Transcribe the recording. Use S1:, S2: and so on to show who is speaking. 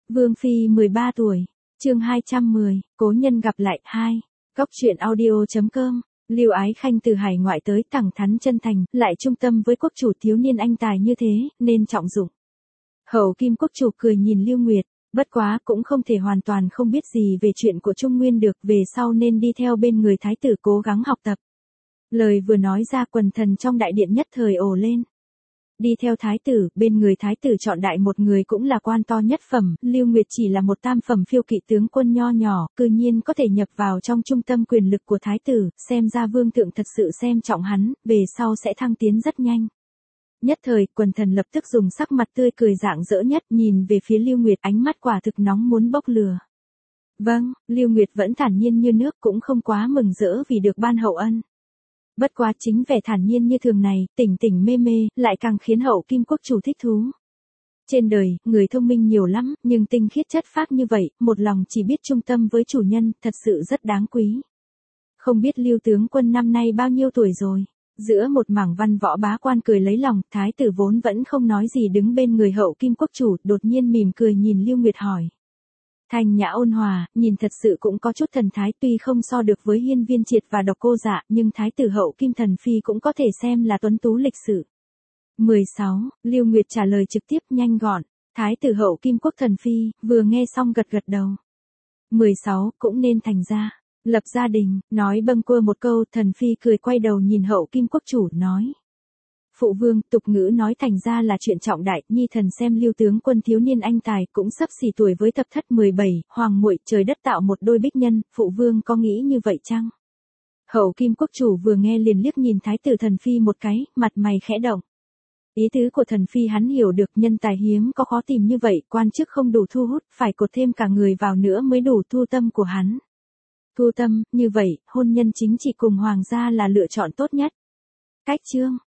S1: Vương Phi 13 tuổi, chương 210, cố nhân gặp lại 2. Cóc truyện audio.com, Lưu Ái Khanh từ hải ngoại tới thẳng thắn chân thành, lại trung tâm với quốc chủ thiếu niên anh tài như thế, nên trọng dụng. Hậu Kim quốc chủ cười nhìn Lưu Nguyệt, bất quá cũng không thể hoàn toàn không biết gì về chuyện của Trung Nguyên được, về sau nên đi theo bên người thái tử cố gắng học tập. Lời vừa nói ra quần thần trong đại điện nhất thời ồ lên. Đi theo thái tử, bên người thái tử chọn đại một người cũng là quan to nhất phẩm, Lưu Nguyệt chỉ là một tam phẩm phiêu kỵ tướng quân nho nhỏ, cư nhiên có thể nhập vào trong trung tâm quyền lực của thái tử, xem ra vương thượng thật sự xem trọng hắn, về sau sẽ thăng tiến rất nhanh. Nhất thời, quần thần lập tức dùng sắc mặt tươi cười rạng rỡ nhất, nhìn về phía Lưu Nguyệt, ánh mắt quả thực nóng muốn bốc lửa. Vâng, Lưu Nguyệt vẫn thản nhiên như nước, cũng không quá mừng rỡ vì được ban hậu ân. Bất quá chính vẻ thản nhiên như thường này, tỉnh tỉnh mê mê, lại càng khiến Hậu Kim quốc chủ thích thú. Trên đời, người thông minh nhiều lắm, nhưng tinh khiết chất phác như vậy, một lòng chỉ biết trung tâm với chủ nhân, thật sự rất đáng quý. Không biết Lưu tướng quân năm nay bao nhiêu tuổi rồi? Giữa một mảng văn võ bá quan cười lấy lòng, thái tử vốn vẫn không nói gì đứng bên người Hậu Kim quốc chủ, đột nhiên mỉm cười nhìn Lưu Nguyệt hỏi. Thanh nhã ôn hòa, nhìn thật sự cũng có chút thần thái, tuy không so được với Hiên Viên Triệt và Độc Cô Dạ, nhưng thái tử Hậu Kim thần phi cũng có thể xem là tuấn tú lịch sự. 16, Lưu Nguyệt trả lời trực tiếp nhanh gọn, thái tử Hậu Kim quốc thần phi, vừa nghe xong gật gật đầu. 16, cũng nên thành ra, lập gia đình, nói bâng quơ một câu, thần phi cười quay đầu nhìn Hậu Kim quốc chủ, nói. Phụ vương, tục ngữ nói thành ra là chuyện trọng đại, nhi thần xem Lưu tướng quân thiếu niên anh tài cũng sắp xỉ tuổi với thập thất 17, hoàng muội trời đất tạo một đôi bích nhân, phụ vương có nghĩ như vậy chăng? Hậu Kim quốc chủ vừa nghe liền liếc nhìn thái tử thần phi một cái, mặt mày khẽ động. Ý tứ của thần phi hắn hiểu được, nhân tài hiếm có khó tìm như vậy, quan chức không đủ thu hút, phải cột thêm cả người vào nữa mới đủ thu tâm của hắn. Thu tâm, như vậy, hôn nhân chính trị cùng hoàng gia là lựa chọn tốt nhất. Cách chương